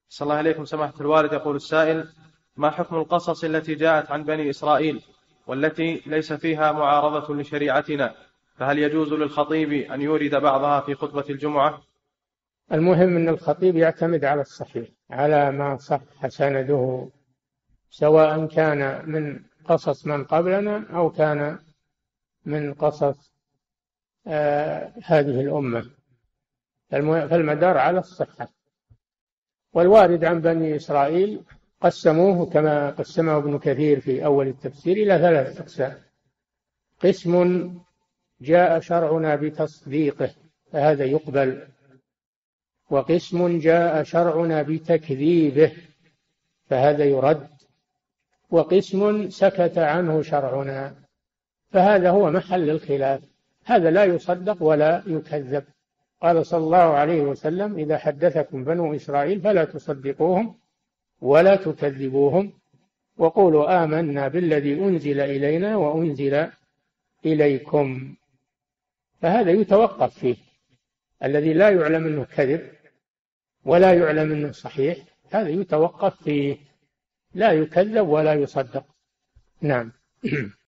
صلى الله عليكم سماحة الوالد. يقول السائل: ما حكم القصص التي جاءت عن بني إسرائيل والتي ليس فيها معارضة لشريعتنا، فهل يجوز للخطيب أن يورد بعضها في خطبة الجمعة؟ المهم أن الخطيب يعتمد على الصحيح، على ما صح سنده، سواء كان من قصص من قبلنا أو كان من قصص هذه الأمة، فالمدار على الصحة. والوارد عن بني إسرائيل قسموه كما قسمه ابن كثير في أول التفسير إلى 3 أقسام: قسم جاء شرعنا بتصديقه فهذا يقبل، وقسم جاء شرعنا بتكذيبه فهذا يرد، وقسم سكت عنه شرعنا فهذا هو محل الخلاف، هذا لا يصدق ولا يكذب. قال صلى الله عليه وسلم: إذا حدثكم بنو إسرائيل فلا تصدقوهم ولا تكذبوهم، وقولوا آمنا بالذي أنزل إلينا وأنزل إليكم. فهذا يتوقف فيه، الذي لا يعلم أنه كذب ولا يعلم أنه صحيح هذا يتوقف فيه، لا يكذب ولا يصدق. نعم.